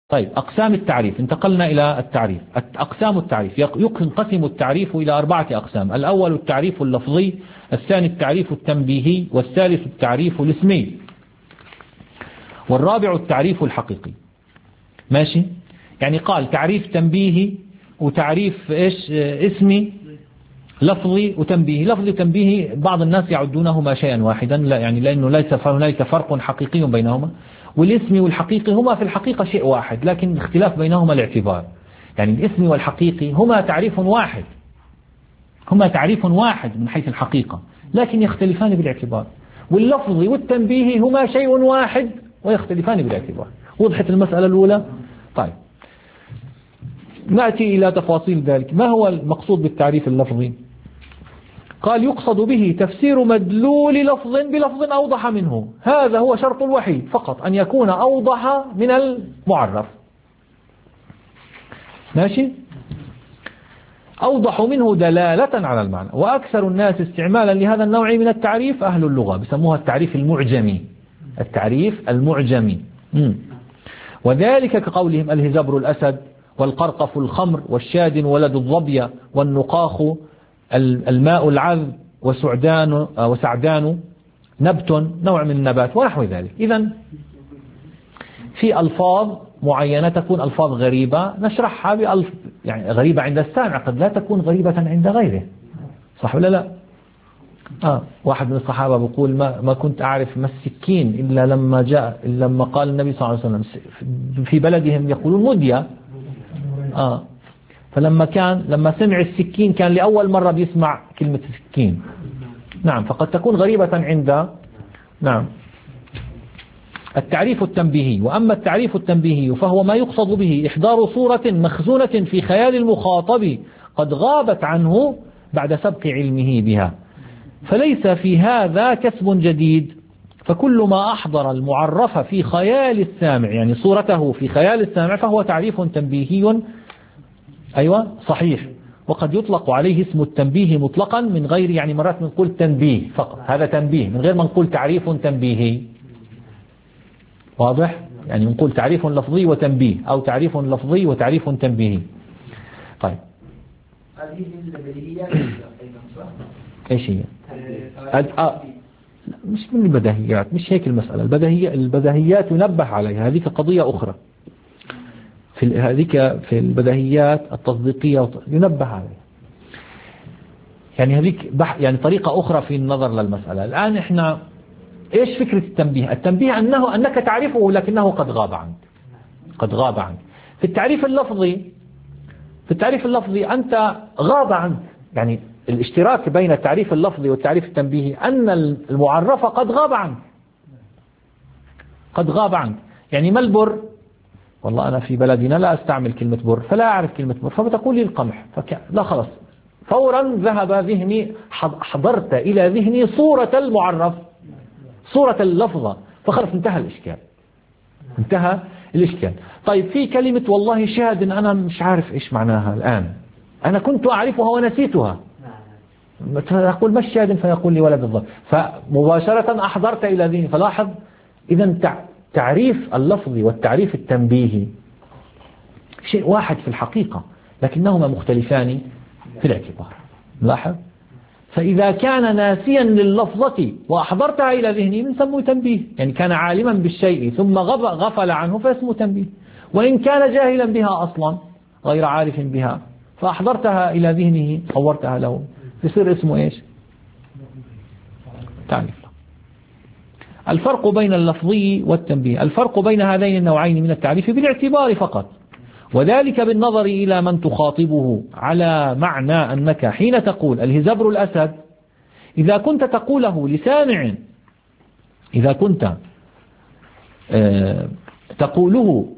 طيب أقسام التعريف، انتقلنا إلى التعريف. أقسام التعريف ينقسم التعريف إلى 4 أقسام. الأول التعريف اللفظي، الثاني التعريف التنبيهي، والثالث التعريف الاسمي، والرابع التعريف الحقيقي. ماشي؟ يعني قال تعريف تنبيهي وتعريف اسمي، لفظي وتنبيهي. لفظي وتنبيهي بعض الناس يعدونهما شيئا واحدا، لا يعني لأنه ليس هنالك فرق حقيقي بينهما. والاسم والحقيقي هما في الحقيقة شيء واحد، لكن الاختلاف بينهما الاعتبار. يعني الاسم والحقيقي هما تعريف واحد، هما تعريف واحد من حيث الحقيقة، لكن يختلفان بالاعتبار. واللفظي والتنبيهي هما شيء واحد ويختلفان بالاعتبار. وضحت المسألة الأولى؟ طيب نأتي إلى تفاصيل ذلك. ما هو المقصود بالتعريف اللفظي؟ قال يقصد به تفسير مدلول لفظ بلفظ أوضح منه. هذا هو شرط الوحيد فقط، أن يكون أوضح من المعرف. ماشي؟ أوضح منه دلالة على المعنى. وأكثر الناس استعمالا لهذا النوع من التعريف أهل اللغة، بسموها التعريف المعجمي. التعريف المعجمي. وذلك كقولهم الهزبر الأسد، والقرقف الخمر، والشاد ولد الظبية، والنقاخ الماء العذب، وسعدان نبت نوع من النبات، ونحو ذلك. إذن في ألفاظ معينة تكون ألفاظ غريبة نشرحها يعني غريبة عند السامع، قد لا تكون غريبة عند غيره. صح ولا لا؟ واحد من الصحابة بيقول ما كنت أعرف ما السكين إلا لما قال النبي صلى الله عليه وسلم في بلدهم يقولون مدية. لما سمع السكين كان لأول مرة بيسمع كلمة سكين. نعم، فقد تكون غريبة عند التعريف التنبيهي. وأما التعريف التنبيهي فهو ما يقصد به إحضار صورة مخزونة في خيال المخاطب قد غابت عنه بعد سبق علمه بها، فليس في هذا كسب جديد. فكل ما أحضر المعرف في خيال السامع، يعني صورته في خيال السامع، فهو تعريف تنبيهي صحيح. وقد يطلق عليه اسم التنبيه مطلقا من غير، يعني مرات نقول تنبيه فقط، هذا تنبيه، من غير ما نقول تعريف تنبيهي. واضح؟ يعني نقول تعريف لفظي وتنبيه، أو تعريف لفظي وتعريف تنبيهي. طيب هذه البديهيات ايش هي؟ مش من البديهيات، مش هيك المسألة. البديهيات ينبه عليها، هذيك قضية أخرى. في البديهيات التصديقية ينبه عليها، يعني هذيك يعني طريقة أخرى في النظر للمسألة. الآن إحنا إيش فكرة التنبيه؟ التنبيه أنك تعرفه لكنه قد غاب عنك. في التعريف اللفظي أنت غاب عنك، يعني الاشتراك بين التعريف اللفظي والتعريف التنبيهي أن المعرف قد غاب عنك. يعني ما البر؟ والله أنا في بلدنا لا أستعمل كلمة بر، فلا أعرف كلمة بر، فبتقول لي القمح، لا خلص، فورا ذهب ذهني، حضرت إلى ذهني صورة المعرف، صورة اللفظة، فخلص انتهى الإشكال. طيب في كلمة والله شاد، أنا مش عارف إيش معناها الآن، أنا كنت أعرفها ونسيتها، فأقول ما الشاد؟ فيقول لي ولد الظبي، فمباشرة أحضرت إلى ذهني. فلاحظ إذن تعريف اللفظي والتعريف التنبيهي شيء واحد في الحقيقة، لكنهما مختلفان في الاعتبار. لاحظ، فإذا كان ناسيا لللفظة وأحضرتها إلى ذهنه بنسميه تنبيه، يعني كان عالما بالشيء ثم غفل عنه فاسمه تنبيه. وإن كان جاهلا بها أصلا غير عارف بها فأحضرتها إلى ذهنه صورتها له، يصير اسمه إيش؟ تعريف. الفرق بين اللفظي والتنبيه، الفرق بين هذين النوعين من التعريف بالاعتبار فقط، وذلك بالنظر إلى من تخاطبه، على معنى أنك حين تقول الهزبر الأسد، إذا كنت تقوله لسامع، إذا كنت تقوله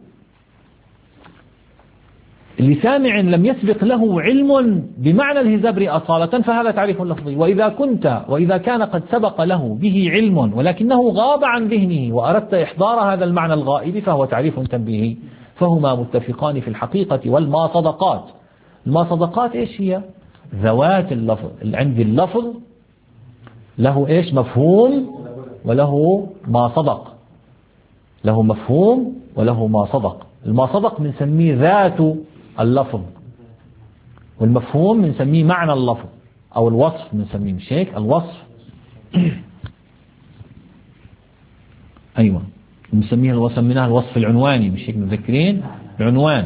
لسامع لم يسبق له علم بمعنى الهزبر أصالة فهذا تعريف لفظي. وإذا كان قد سبق له به علم ولكنه غاب عن ذهنه وأردت إحضار هذا المعنى الغائب فهو تعريف تنبيهي. فهما متفقان في الحقيقة. والماصدقات، الماصدقات إيش هي؟ ذوات اللفظ. عندي اللفظ له إيش؟ مفهوم وله ما صدق، له مفهوم وله ما صدق. ما صدق بنسميه ذات اللفظ، والمفهوم بنسميه معنى اللفظ أو الوصف بنسميه، مش هيك الوصف؟ أيوة بنسميه وسميناه الوصف العنواني، مش هيك متذكرين؟ العنوان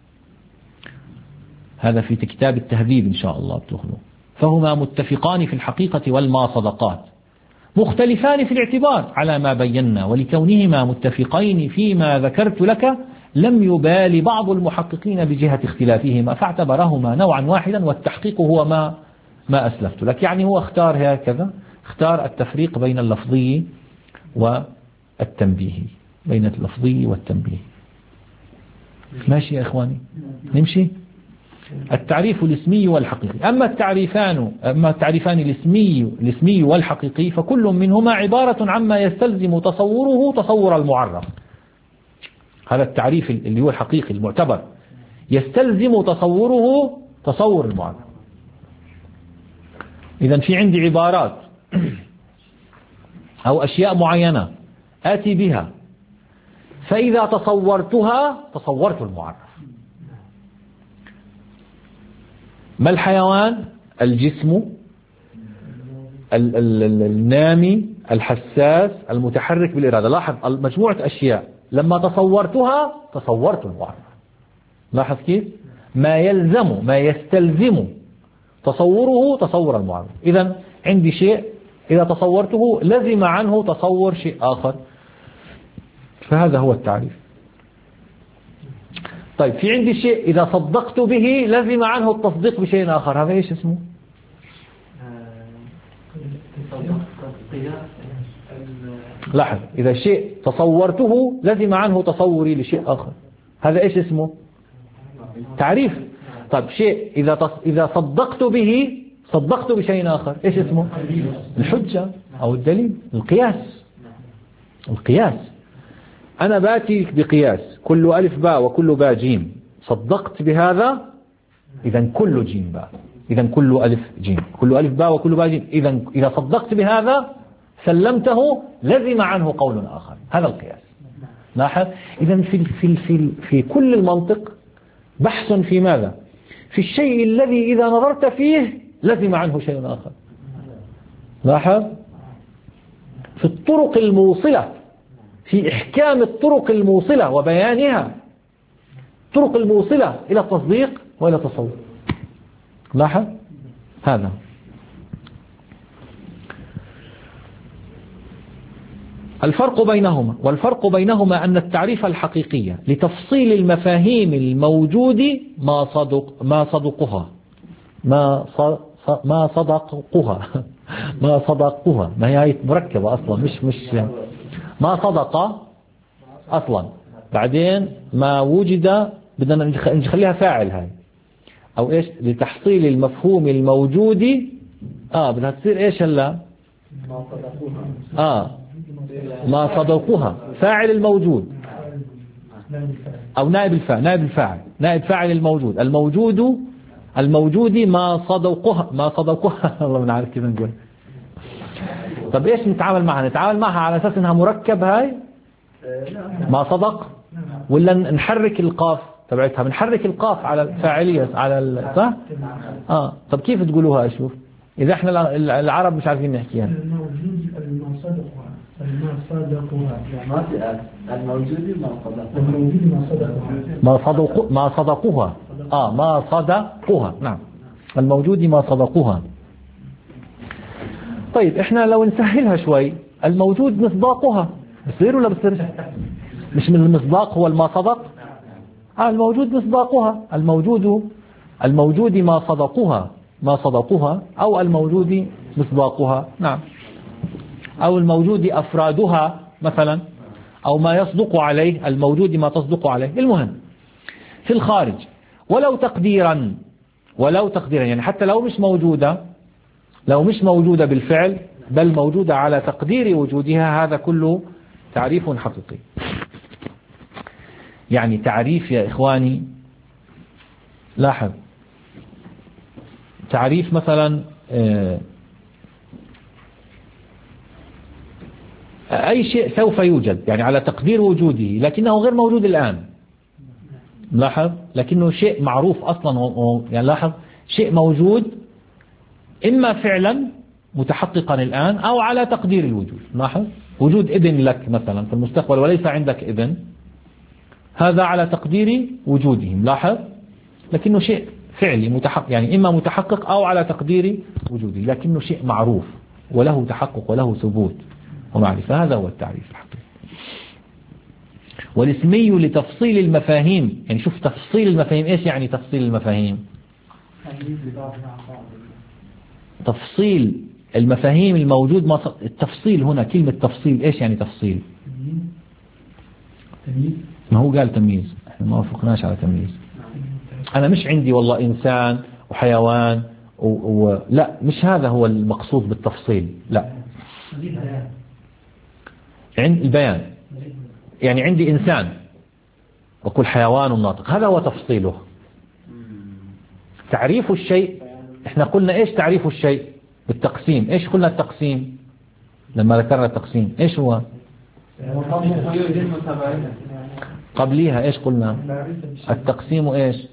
هذا في كتاب التهذيب إن شاء الله بتأخذوه. فهما متفقان في الحقيقة والما صدقات، مختلفان في الاعتبار على ما بينا، ولكونهما متفقين فيما ذكرت لك لم يبال بعض المحققين بجهة اختلافهما فاعتبرهما نوعا واحدا، والتحقيق هو ما أسلفت لك. يعني هو اختار هكذا، اختار التفريق بين اللفظي والتنبيهي، بين اللفظي والتنبيهي. ماشي يا إخواني نمشي. التعريف الاسمي والحقيقي. أما التعريفان الاسمي والحقيقي فكل منهما عبارة عما يستلزم تصوره تصور المعرف. هذا التعريف اللي هو الحقيقي المعتبر يستلزم تصوره تصور المعرف. إذن في عندي عبارات أو أشياء معينة آتي بها، فإذا تصورتها تصورت المعرف. ما الحيوان؟ الجسم النامي الحساس المتحرك بالإرادة. لاحظ مجموعة أشياء لما تصورتها تصورت المعرف. لاحظ كيف؟ ما يلزم ما يستلزم تصوره تصور المعرف. إذن عندي شيء إذا تصورته لزم عنه تصور شيء آخر، فهذا هو التعريف. طيب في عندي شيء إذا صدقت به لزم عنه التصديق بشيء آخر، هذا إيش اسمه؟ لاحظ إذا شيء تصورته لزم عنه تصوري لشيء آخر، هذا إيش اسمه؟ تعريف. طيب شيء إذا صدقت به صدقت بشيء آخر، إيش اسمه؟ الحجة أو الدليل، القياس. القياس أنا باتي بقياس كل ألف باء وكل باء جيم، صدقت بهذا إذن كل جيم باء، إذن كل ألف جيم، كل ألف باء وكل باء جيم. إذن إذا صدقت بهذا سلمته لزم عنه قول آخر، هذا القياس. لاحظ إذن في كل المنطق بحث في ماذا؟ في الشيء الذي إذا نظرت فيه لزم عنه شيء آخر. لاحظ في الطرق الموصلة، في إحكام الطرق الموصلة وبيانها، الطرق الموصلة إلى التصديق وإلى التصور. لاحظ هذا. والفرق بينهما أن التعريف الحقيقي لتفصيل المفاهيم الموجود ما صدقها ما هي مركبة أصلا، مش ما صدق أصلا، بعدين ما وجد بدنا نخليها فاعل هاي، أو إيش لتحصيل المفهوم الموجود بدها تصير إيش هلا ما صدقها فاعل الموجود أو نائب الفاعل نائب فاعل الموجود ما صدقها الله من عارف كيف نقول. طب إيش نتعامل معها على أساس إنها مركب هاي ما صدق، ولا نحرك القاف تبعتها؟ بنحرك القاف على الفاعلية على صح؟ طب كيف تقولوها؟ أشوف إذا إحنا العرب مش عارفين نحكيها. ما صدقوها نعم، الموجود ما صدقوها. طيب إحنا لو نسهلها شوي، الموجود مصداقها، بصير ولا بصيرش؟ مش من المصداق هو الما صدق؟ الموجود مصداقها، الموجود ما صدقوها أو الموجود مصداقها نعم، أو الموجود أفرادها مثلا، أو ما يصدق عليه، الموجود ما تصدق عليه. المهم في الخارج ولو تقديرا يعني حتى لو مش موجودة بالفعل بل موجودة على تقدير وجودها، هذا كله تعريف حقيقي. يعني تعريف يا إخواني، لاحظ تعريف مثلا أي شيء سوف يوجد يعني على تقدير وجوده لكنه غير موجود الآن، لاحظ، لكنه شيء معروف أصلا يعني لاحظ شيء موجود إما فعلا متحققا الآن أو على تقدير الوجود. لاحظ وجود ابن لك مثلا في المستقبل وليس عندك ابن، هذا على تقدير وجودهم. لاحظ لكنه شيء فعلي متحقق، يعني إما متحقق أو على تقدير وجوده، لكنه شيء معروف وله تحقق وله ثبوت ومعرفة. هذا هو التعريف الحقيقي. والاسمي لتفصيل المفاهيم، يعني شوف تفصيل المفاهيم. إيش يعني تفصيل المفاهيم؟ تفصيل المفاهيم الموجود. التفصيل هنا كلمة تفصيل إيش يعني تفصيل؟ ما هو قال تمييز، احنا ما وافقناش على تمييز. أنا مش عندي والله إنسان وحيوان لا، مش هذا هو المقصود بالتفصيل. لا، عند البيان، يعني عندي إنسان وكل حيوان ناطق، هذا هو تفصيله. تعريف الشيء، احنا قلنا ايش تعريف الشيء بالتقسيم. ايش قلنا التقسيم لما ذكرنا التقسيم؟ ايش هو قبليها؟ ايش قلنا التقسيم؟ ايش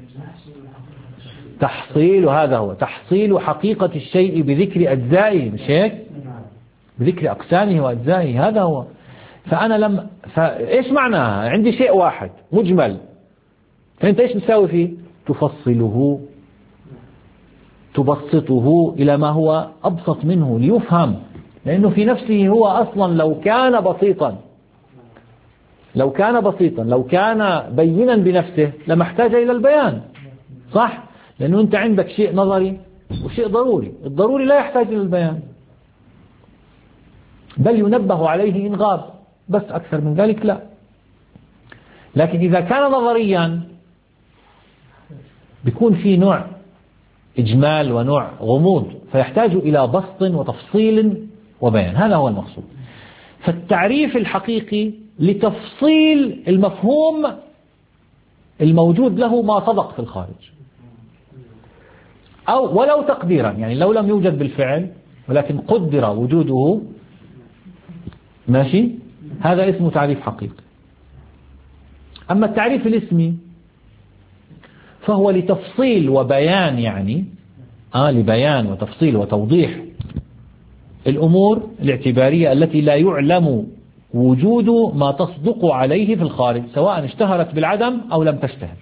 تحصيل؟ هذا هو تحصيل حقيقة الشيء بذكر أجزائه، مش هيك؟ بذكر أقسامه وأجزائه، هذا هو. فأنا فإيش معناها؟ عندي شيء واحد مجمل، فأنت إيش بتساوي فيه؟ تفصله، تبسطه إلى ما هو أبسط منه ليفهم، لأنه في نفسه هو أصلا لو كان بسيطا، لو كان بينا بنفسه لما احتاج إلى البيان، صح؟ لأنه أنت عندك شيء نظري وشيء ضروري. الضروري لا يحتاج إلى البيان، بل ينبه عليه إن غاب، بس أكثر من ذلك لا. لكن إذا كان نظريا بيكون في نوع إجمال ونوع غموض، فيحتاج إلى بسط وتفصيل وبيان. هذا هو المقصود. فالتعريف الحقيقي لتفصيل المفهوم الموجود له ما صدق في الخارج، أو ولو تقديرا، يعني لو لم يوجد بالفعل ولكن قدر وجوده، ماشي، هذا اسمه تعريف حقيقي. أما التعريف الاسمي فهو لتفصيل وبيان، يعني لبيان وتفصيل وتوضيح الأمور الاعتبارية التي لا يعلم وجود ما تصدق عليه في الخارج، سواء اشتهرت بالعدم أو لم تشتهر،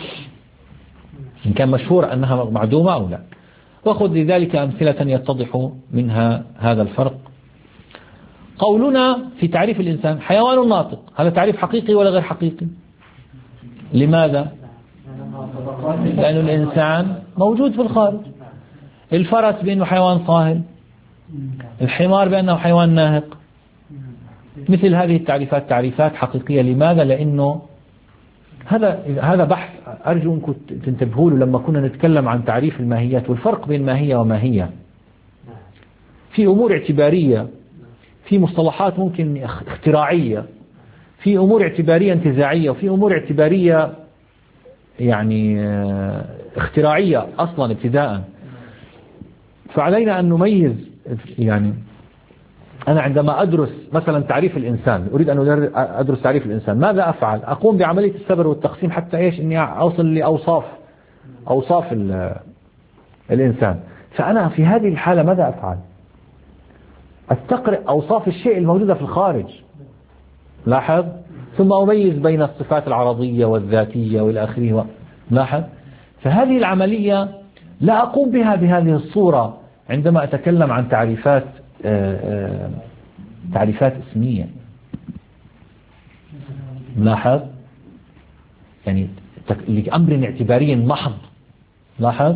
إن كان مشهور أنها معدومة أو لا. وخذ لذلك أمثلة يتضح منها هذا الفرق. قولنا في تعريف الإنسان حيوان ناطق، هذا تعريف حقيقي ولا غير حقيقي؟ لماذا؟ لأن الإنسان موجود في الخارج. الفرس بأنه حيوان صاهل، الحمار بأنه حيوان ناهق. مثل هذه التعريفات تعريفات حقيقية. لماذا؟ لأنه هذا بحث أرجو أنكم تنتبهوا له لما كنا نتكلم عن تعريف الماهيات والفرق بين ماهية وماهية. في أمور اعتبارية، في مصطلحات ممكن اختراعية، في أمور اعتبارية انتزاعية، وفي أمور اعتبارية يعني اختراعية أصلا ابتداء. فعلينا أن نميز. يعني أنا عندما أدرس مثلا تعريف الإنسان، أريد أن أدرس تعريف الإنسان، ماذا أفعل؟ أقوم بعملية السبر والتقسيم حتى إيش؟ إني أوصل لأوصاف الإنسان. فأنا في هذه الحالة ماذا أفعل؟ أستقرئ أوصاف الشيء الموجودة في الخارج، لاحظ، ثم أميز بين الصفات العرضية والذاتية والى آخره. لاحظ، فهذه العملية لا أقوم بها بهذه الصورة عندما أتكلم عن تعريفات اسمية. لاحظ، يعني لأمر اعتباري محض. لاحظ،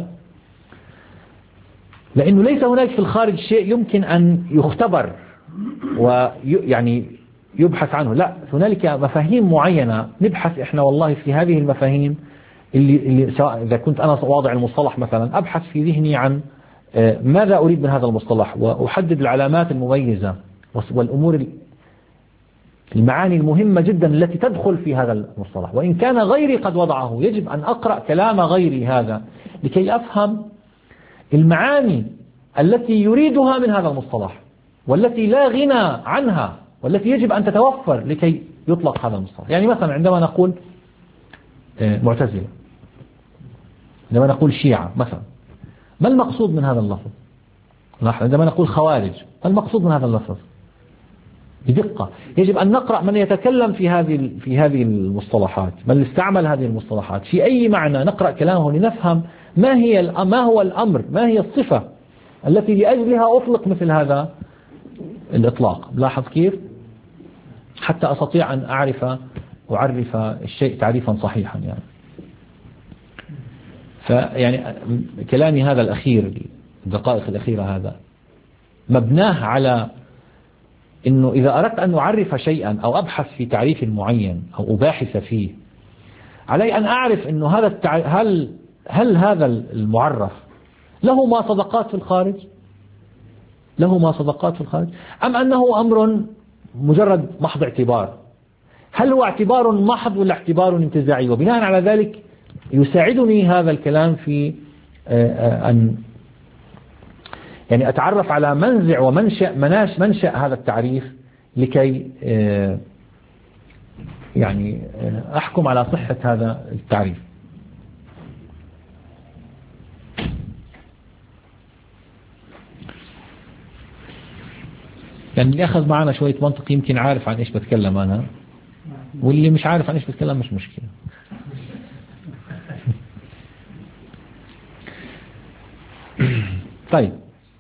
لأنه ليس هناك في الخارج شيء يمكن أن يختبر ويعني يبحث عنه، لا، هنالك مفاهيم معينة نبحث إحنا والله في هذه المفاهيم اللي سواء إذا كنت أنا واضع المصطلح مثلا، أبحث في ذهني عن ماذا أريد من هذا المصطلح، وأحدد العلامات المميزة والأمور المعاني المهمة جدا التي تدخل في هذا المصطلح. وإن كان غيري قد وضعه، يجب أن أقرأ كلام غيري هذا لكي أفهم المعاني التي يريدها من هذا المصطلح، والتي لا غنى عنها، والتي يجب أن تتوفر لكي يطلق هذا المصطلح. يعني مثلا عندما نقول معتزلة، عندما نقول شيعة مثلا ما المقصود من هذا اللفظ؟ عندما نقول خوارج ما المقصود من هذا اللفظ؟ بدقة يجب أن نقرأ من يتكلم في هذه المصطلحات، من استعمل هذه المصطلحات في أي معنى، نقرأ كلامه لنفهم ما هو الأمر، ما هي الصفة التي لأجلها أطلق مثل هذا الإطلاق. لاحظ كيف؟ حتى أستطيع أن أعرف الشيء تعريفا صحيحا فيعني كلامي هذا الأخير، الدقائق الأخيرة هذا مبناه على إنه إذا أردت أن أعرف شيئا أو أبحث في تعريف معين أو أباحث فيه، علي أن أعرف إنه هل هذا المعرف له ما صدقات في الخارج؟ أم أنه أمر مجرد محض اعتبار؟ هل هو اعتبار محض ولا اعتبار انتزاعي؟ وبناء على ذلك يساعدني هذا الكلام في أن يعني أتعرف على منزع منشأ هذا التعريف لكي يعني أحكم على صحة هذا التعريف. يعني اللي أخذ معنا شوية منطق يمكن عارف عن إيش بتكلم أنا، واللي مش عارف عن إيش بتكلم مش مشكلة. طيب،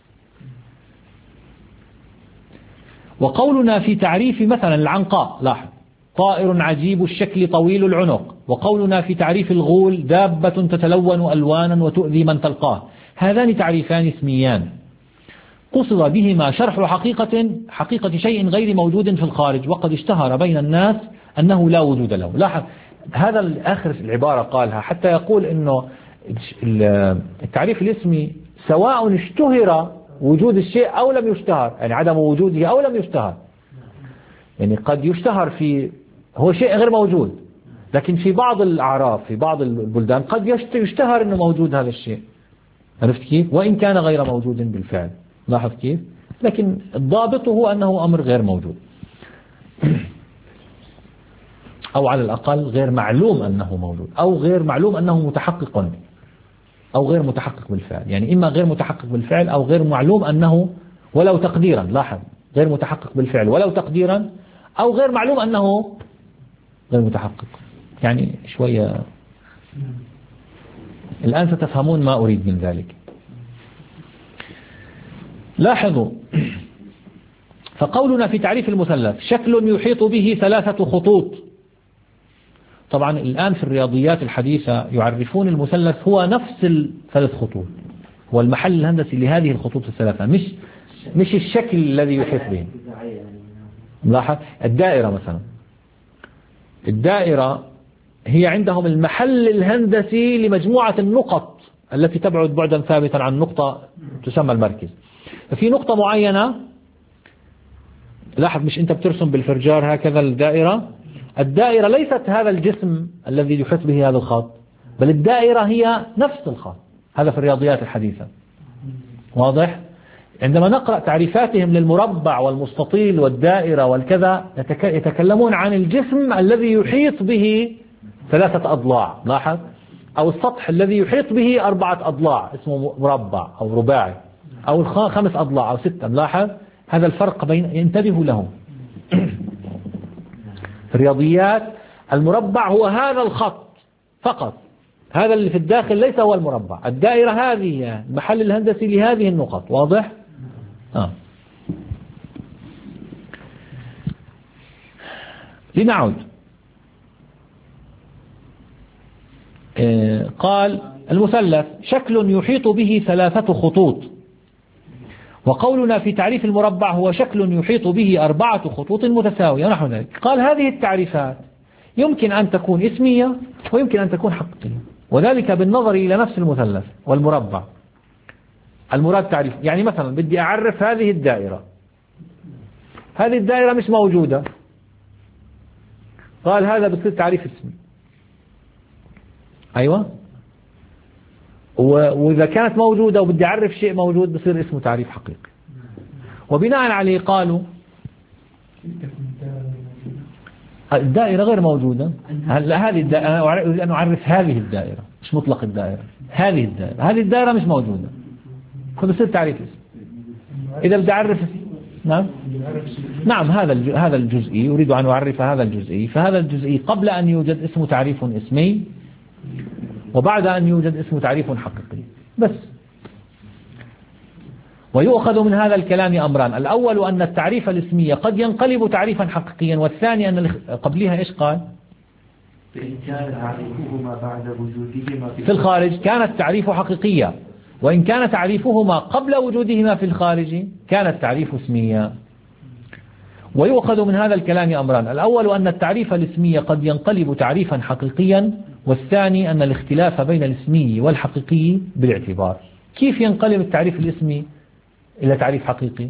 وقولنا في تعريف مثلا العنقاء، لاحظ، طائر عجيب الشكل طويل العنق. وقولنا في تعريف الغول دابة تتلون ألوانا وتؤذي من تلقاه. هذان تعريفان اسميان قصد بهما شرح حقيقة شيء غير موجود في الخارج، وقد اشتهر بين الناس أنه لا وجود له. لاحظ هذا آخر العبارة قالها حتى يقول إنه التعريف الاسمي سواء اشتهر وجود الشيء أو لم يشتهر، يعني عدم وجوده أو لم يشتهر. يعني قد يشتهر هو شيء غير موجود، لكن في بعض الأعراف في بعض البلدان قد يشتهر أنه موجود هذا الشيء. عرفت كيف؟ وإن كان غير موجود بالفعل. لاحظ كيف؟ لكن الضابط هو أنه أمر غير موجود أو على الأقل غير معلوم أنه موجود، أو غير معلوم أنه متحقق، أو غير متحقق بالفعل. يعني إما غير متحقق بالفعل أو غير معلوم أنه ولو تقديرا. لاحظ، غير متحقق بالفعل ولو تقديرا، أو غير معلوم أنه غير متحقق. يعني شوية الآن ستفهمون ما أريد من ذلك. لاحظوا، فقولنا في تعريف المثلث شكل يحيط به 3 خطوط. طبعا الآن في الرياضيات الحديثة يعرفون المثلث هو نفس ال3 خطوط، هو المحل الهندسي لهذه الخطوط ال3، مش الشكل الذي يحيط به. ملاحظ الدائرة مثلا، الدائرة هي عندهم المحل الهندسي لمجموعة النقط التي تبعد بعدا ثابتا عن نقطة تسمى المركز. ففي نقطة معينة، لاحظ مش أنت بترسم بالفرجار هكذا الدائرة ليست هذا الجسم الذي يحيط به هذا الخط، بل الدائرة هي نفس الخط. هذا في الرياضيات الحديثة. واضح؟ عندما نقرأ تعريفاتهم للمربع والمستطيل والدائرة والكذا يتكلمون عن الجسم الذي يحيط به 3 أضلاع. لاحظ، أو السطح الذي يحيط به 4 أضلاع اسمه مربع أو رباعي، أو 5 أضلاع أو 6. لاحظ هذا الفرق ينتبهوا له. في الرياضيات المربع هو هذا الخط فقط، هذا اللي في الداخل ليس هو المربع. الدائرة هذه المحل الهندسي لهذه النقط. واضح؟ لنعود. قال المثلث شكل يحيط به 3 خطوط. وقولنا في تعريف المربع هو شكل يحيط به 4 خطوط متساوية نحو ذلك. قال هذه التعريفات يمكن أن تكون اسمية ويمكن أن تكون حقيقية، وذلك بالنظر إلى نفس المثلث والمربع. المراد تعريف، يعني مثلا بدي أعرف هذه الدائرة، هذه الدائرة مش موجودة، قال هذا بصير تعريف اسمي. أيوة، وإذا كانت موجودة وبدي أعرف شيء موجود بصير اسمه تعريف حقيقي. وبناء عليه قالوا الدائرة غير موجودة. هلا هذه الدائرة أنا أريد أن أعرف هذه الدائرة، مش مطلق الدائرة. هذه الدائرة مش موجودة. كل بصير تعريف اسم. إذا بدي أعرف نعم هذا الجزئي أريد أن أعرف هذا الجزئي، فهذا الجزئي قبل أن يوجد اسم تعريف اسمي، وبعد أن يوجد اسم تعريف حقيقي بس. ويؤخذ من هذا الكلام أمران: الأول أن التعريف الاسمي قد ينقلب تعريفا حقيقيا، والثاني أن قبلها إيش قال؟ فإن كان تعريفهما بعد وجودهما في الخارج كان التعريف حقيقيا، وإن كان تعريفهما قبل وجودهما في الخارج كان التعريف اسميا. ويؤخذ من هذا الكلام أمران: الأول أن التعريف الاسمي قد ينقلب تعريفا حقيقيا، والثاني أن الاختلاف بين الاسمي والحقيقي بالاعتبار. كيف ينقلب التعريف الاسمي إلى تعريف حقيقي؟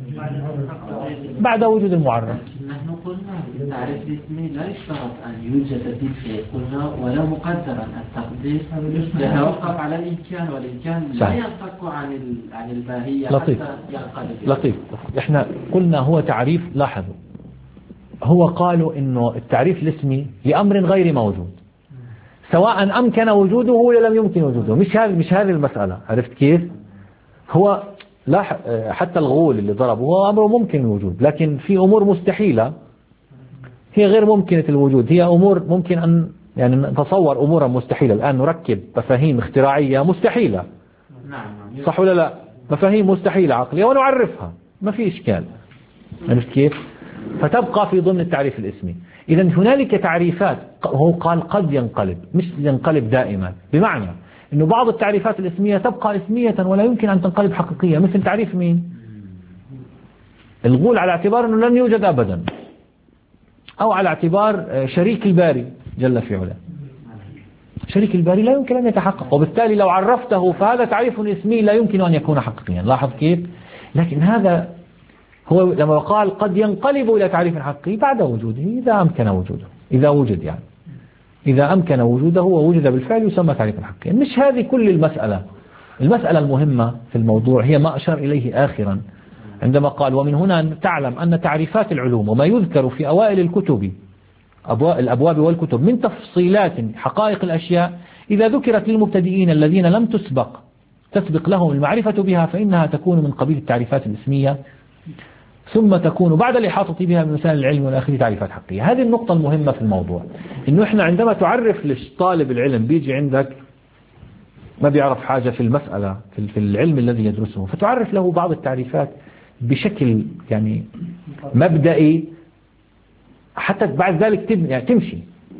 بعد وجود المعرف. نحن قلنا التعريف الاسمي لا يشترط أن يوجد بالفعل، قلنا ولا مقدرا التقدير يتوقف على الإمكان، والإمكان لا ينفك عن الباهية لطيف. حتى ينقلب. لطيف. احنا قلنا هو تعريف، لاحظوا هو قالوا إنه التعريف الاسمي لأمر غير موجود، سواء أمكن وجوده ولا لم يمكن وجوده. مش هذه المسألة. عرفت كيف؟ هو لا حتى الغول اللي ضربه هو أمر ممكن الوجود، لكن في أمور مستحيلة هي غير ممكنة الوجود. هي أمور ممكن أن يعني نتصور أمورا مستحيلة. الآن نركب مفاهيم اختراعية مستحيلة، صح ولا لا؟ مفاهيم مستحيلة عقلية ونعرفها، ما في إشكال. عرفت كيف؟ فتبقى في ضمن التعريف الاسمي. إذا هنالك تعريفات هو قال قد ينقلب، مش ينقلب دائما، بمعنى إنه بعض التعريفات الاسمية تبقى اسمية ولا يمكن أن تنقلب حقيقية. مثل تعريف مين؟ الغول، على اعتبار أنه لن يوجد أبدا، أو على اعتبار شريك الباري جل في علاه. شريك الباري لا يمكن أن يتحقق، وبالتالي لو عرفته فهذا تعريف اسمي لا يمكن أن يكون حقيقيا. لاحظ كيف؟ لكن هذا هو لما قال قد ينقلب إلى تعريف حقيقي بعد وجوده، إذا أمكن وجوده، إذا وجد يعني إذا أمكن وجوده ووجد بالفعل يسمى تعريفا حقيقيا. مش هذه كل المسألة. المسألة المهمة في الموضوع هي ما أشار إليه آخرا عندما قال: ومن هنا تعلم أن تعريفات العلوم وما يذكر في أوائل الكتب الأبواب والكتب من تفصيلات حقائق الأشياء إذا ذكرت للمبتدئين الذين لم تسبق لهم المعرفة بها فإنها تكون من قبيل التعريفات الاسمية، ثم تكون بعد الإحاطة بها من مسائل العلم والآخر تعريفات حقيقية. هذه النقطة المهمة في الموضوع، إنه إحنا عندما تعرف لطالب العلم بيجي عندك ما بيعرف حاجة في المسألة في العلم الذي يدرسه، فتعرف له بعض التعريفات بشكل يعني مبدئي حتى بعد ذلك يعني تمشي.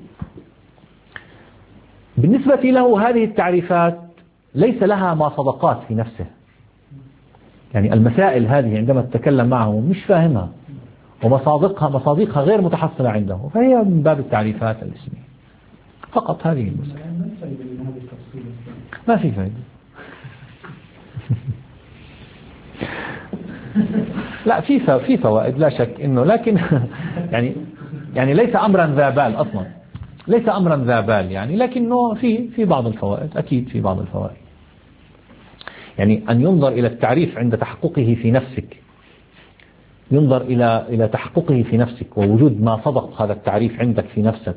بالنسبة له هذه التعريفات ليس لها مصادقات في نفسه، يعني المسائل هذه عندما تتكلم معه مش فاهمها، ومصادقها غير متحصلة عنده، فهي من باب التعريفات الاسمية فقط. هذه المسألة ما في فائدة. لا في فوائد لا شك انه، لكن يعني ليس امرا ذا بال اصلا، ليس امرا ذا بال يعني، لكنه في بعض الفوائد، اكيد في بعض الفوائد. يعني أن ينظر إلى التعريف عند تحققه في نفسك، ينظر إلى تحققه في نفسك ووجود ما صدق هذا التعريف عندك في نفسك.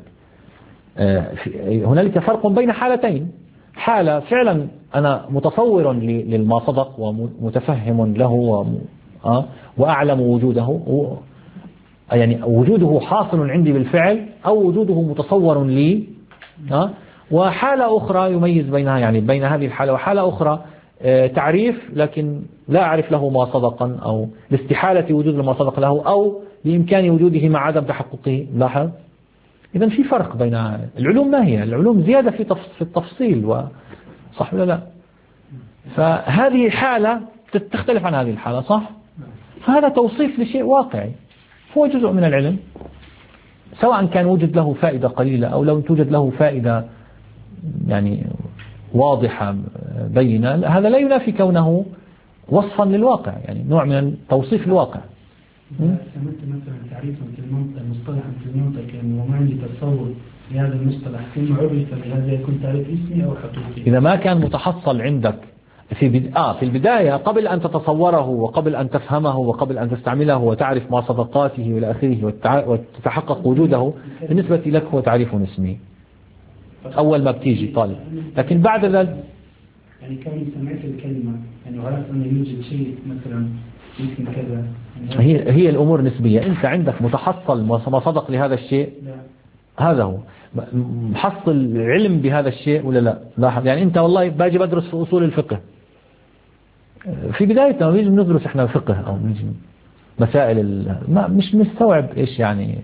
هنالك فرق بين حالتين: حالة فعلا أنا متصور لما صدق ومتفهم له وأعلم وجوده، يعني وجوده حاصل عندي بالفعل أو وجوده متصور لي، وحالة أخرى يميز بينها، يعني بين هذه الحالة وحالة أخرى تعريف لكن لا أعرف له ما صدقا، أو لاستحالة وجود ما صدق له، أو بإمكان وجوده مع عدم تحققه. لاحظ؟ إذن في فرق بين العلوم. ما هي العلوم؟ زيادة في التفصيل، صح ولا لا؟ فهذه حالة تختلف عن هذه الحالة، صح؟ فهذا توصيف لشيء واقعي، هو جزء من العلم، سواء كان وجد له فائدة قليلة أو لو توجد له فائدة يعني واضحة بينة، هذا لا ينافي كونه وصفا للواقع، يعني نوع من توصيف الواقع. استعملت مثلا تعريفا في المصطلح في المنطق يعني وما عندي تصور لهذا المصطلح ثم عرف بهذا يكون تعريف اسمي أو حقيقي. إذا ما كان متحصل عندك في البداية قبل أن تتصوره وقبل أن تفهمه وقبل أن تستعمله وتعرف مواصفاته وإلى آخره وتتحقق وجوده، بالنسبة لك هو تعريف اسمي أول ما بتيجي طالب. لكن بعد ذلك يعني كوني سمعت الكلمة يعني وعرفت أن يوجد شيء مثلا يمكن كذا هي الأمور نسبية. أنت عندك متحصل ما صدق لهذا الشيء؟ لا. هذا هو محصل علم بهذا الشيء ولا لا؟ لاحظ يعني أنت والله باجي بدرس في أصول الفقه، في بدايتنا نيجي ندرس إحنا فقه أو نيجي مسائل مش مستوعب إيش يعني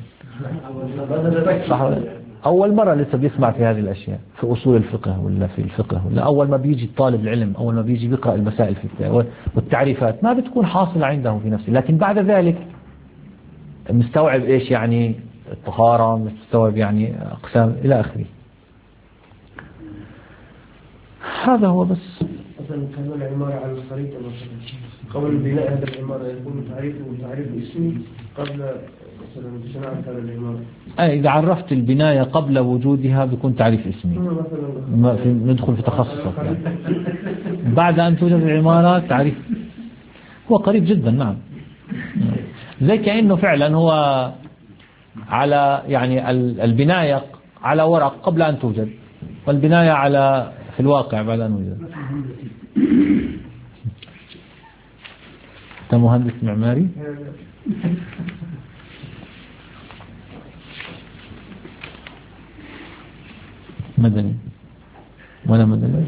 أول مرة لسه بيسمع في هذه الأشياء في أصول الفقه ولا في الفقه، ولا أول ما بيجي طالب العلم أول ما بيجي بيقرأ المسائل في والتعريفات ما بتكون حاصلة عنده في نفسه. لكن بعد ذلك مستوعب إيش يعني الطهارة، مستوعب يعني أقسام إلى آخره. هذا هو بس. مثلا كان العمارة على الخريطة مثلا قبل بناء هذه العمارة يكون تعريف اسمي قبل مثلا صناعة هذه العمارة. إذا عرفت البناية قبل وجودها بيكون تعريف اسمي، ما في ندخل في تخصصك يعني. بعد أن توجد العمارة تعريف هو قريب جدا. نعم زي كأنه فعلا هو على يعني البناية على ورق قبل أن توجد، والبناية على في الواقع بعد أن وجد. أنت مهندس معماري؟ مدني ولا مدني؟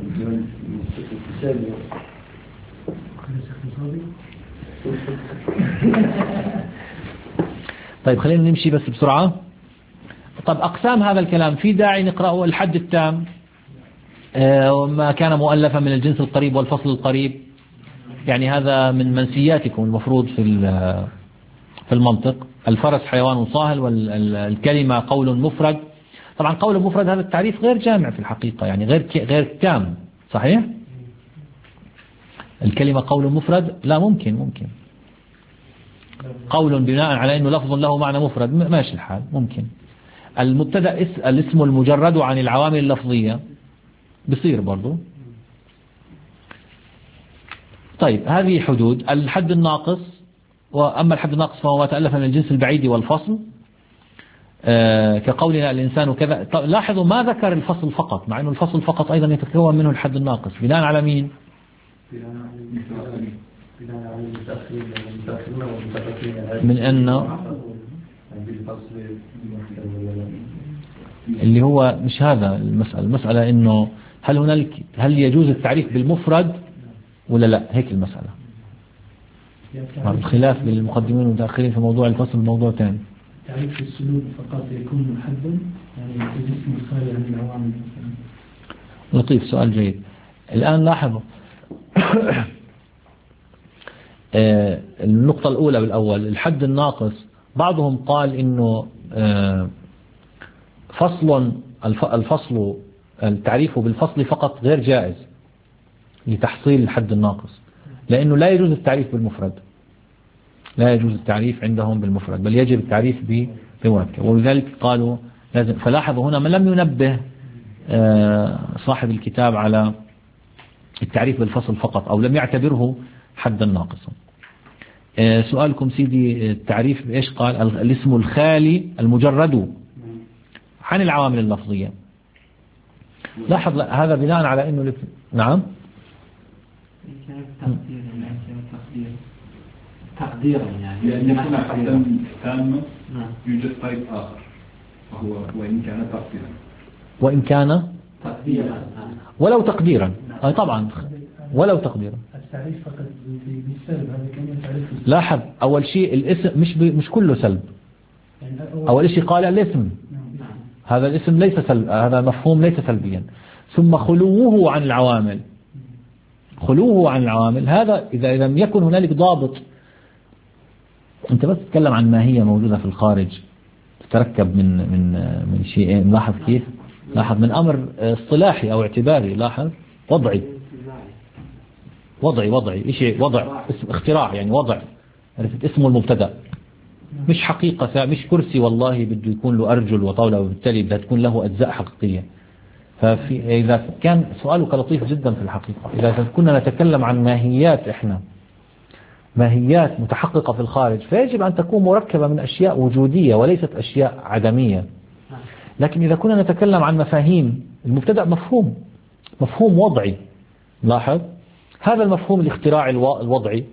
طيب خلينا نمشي بس بسرعة. طب أقسام هذا الكلام في داعي نقرأه. الحد التام وما كان مؤلفا من الجنس القريب والفصل القريب، يعني هذا من منسياتكم المفروض في المنطق. الفرس حيوان صاهل، والكلمة قول مفرد. طبعا قول مفرد هذا التعريف غير جامع في الحقيقة، يعني غير تام. صحيح؟ الكلمة قول مفرد لا ممكن قول بناء على أنه لفظ له معنى مفرد ماشي الحال ممكن. المبتدأ الاسم المجرد عن العوامل اللفظية بصير برضو. طيب هذه حدود الحد الناقص. وأما الحد الناقص فهو ما تألف من الجنس البعيد والفصل، كقولنا الإنسان كذا. لاحظوا ما ذكر الفصل فقط، مع أنه الفصل فقط أيضا يتكون منه الحد الناقص. بناء على مين؟ من أنه اللي هو مش هذا المسألة إنه هل يجوز التعريف بالمفرد ولا لا؟ هيك المسألة. الخلاف بين المقدمين والمتأخرين في موضوع الفصل موضوع ثاني. تعريف السلوك فقط يكون محدد يعني الاسم الخالي عن العوامل مثلا. لطيف، سؤال جيد. الآن لاحظوا النقطة الأولى بالأول الحد الناقص. بعضهم قال إنه الفصل التعريف بالفصل فقط غير جائز لتحصيل الحد الناقص، لأنه لا يجوز التعريف بالمفرد، لا يجوز التعريف عندهم بالمفرد، بل يجب التعريف بمركب. ولذلك قالوا لازم. فلاحظوا هنا من لم ينبه صاحب الكتاب على التعريف بالفصل فقط، أو لم يعتبره حدا ناقصا. سؤالكم سيدي التعريف إيش قال؟ الاسم الخالي المجرد عن العوامل اللفظية. لاحظ هذا بناء على أنه نعم تقديرا يعني لأن يكون حدا تاما يوجد قيد آخر وهو وإن كان تقديرا ولو تقديرا. طبعا ولو تقديرا. التعريف فقط بالسلب هذا كان تعريف. لاحظ أول شيء الاسم مش كله سلب. أول شيء قال الاسم، هذا الاسم ليس سلب، هذا مفهوم ليس سلبيا. ثم خلوه عن العوامل، خلوه عن العوامل هذا إذا لم يكن هنالك ضابط. أنت بس تتكلم عن ماهية موجودة في الخارج تتركب من شيئين. لاحظ كيف؟ لاحظ من أمر اصطلاحي أو اعتباري. لاحظ وضعي شيء وضع اسم اختراع، يعني وضع عرفت اسمه المبتدأ، مش حقيقة، مش كرسي والله بده يكون له أرجل وطاولة وبالتالي بدها تكون له أجزاء حقيقية. إذا كان سؤالك لطيف جدا في الحقيقة، إذا كنا نتكلم عن ماهيات، إحنا ماهيات متحققة في الخارج، فيجب أن تكون مركبة من أشياء وجودية وليست أشياء عدمية. لكن إذا كنا نتكلم عن مفاهيم، المبتدأ مفهوم وضعي. لاحظ هذا المفهوم الاختراعي الوضعي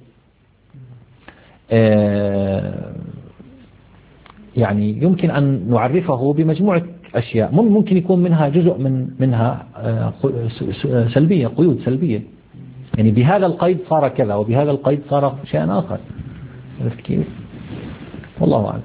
يعني يمكن أن نعرفه بمجموعة أشياء، ممكن يكون منها جزء منها سلبية، قيود سلبية، يعني بهذا القيد صار كذا وبهذا القيد صار شيئا آخر. عرفت كيف؟ والله أعلم.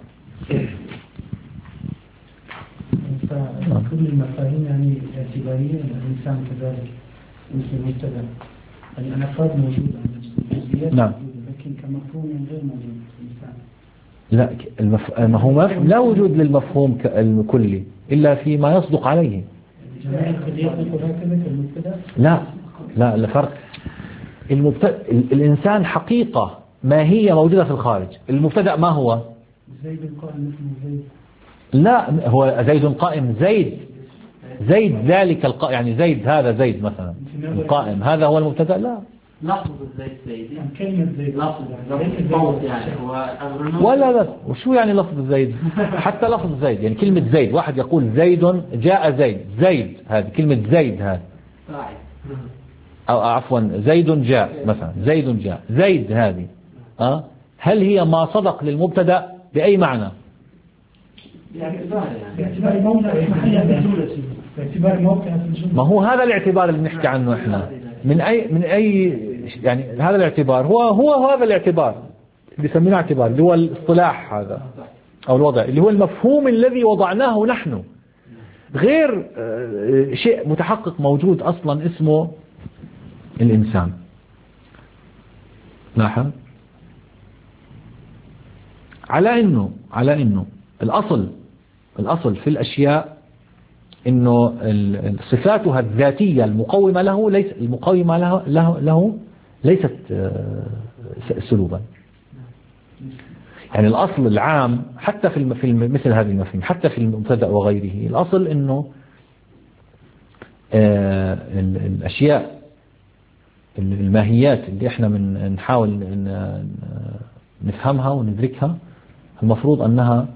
كل المفاهيم يعني اعتبارية الإنسان كذلك مثل المبتدأ، الأنفاذ موجودة عند الجزئيات، نعم، لكن كمفهوم غير موجود في الإنسان. لا ما هو لا وجود للمفهوم الكلي إلا فيما يصدق عليه. لا الفرق، الإنسان حقيقة ما هي موجودة في الخارج. المبتدأ ما هو؟ زيد قائم مثل زيد. لا، هو زيد قائم، زيد ذلك القائم، يعني زيد هذا زيد مثلا القائم، هذا هو المبتدأ. لا، لفظ زيد كلمة زيد لفظ يعني هو ولا وشو يعني لفظ زيد؟ حتى لفظ زيد يعني كلمة زيد، واحد يقول زيد جاء زيد هذه كلمة زيد هذه، أو عفوا زيد جاء مثلا، زيد هذه هل هي ما صدق للمبتدأ بأي معنى؟ باعتبار موقع في الجملة. ما هو هذا الاعتبار اللي بنحكي عنه احنا، من أي يعني هذا الاعتبار هو هذا الاعتبار اللي سميناه اعتبار، اللي هو الاصطلاح هذا أو الوضع، اللي هو المفهوم الذي وضعناه نحن، غير شيء متحقق موجود أصلا اسمه الإنسان. لاحظ على إنه الأصل في الأشياء إنه صفاتها الذاتية المقومة له ليست سلوبا. يعني الأصل العام حتى في مثل هذه المفاهيم، حتى في المبتدأ وغيره، الأصل إنه الأشياء الماهيات اللي احنا نحاول نفهمها وندركها، المفروض أنها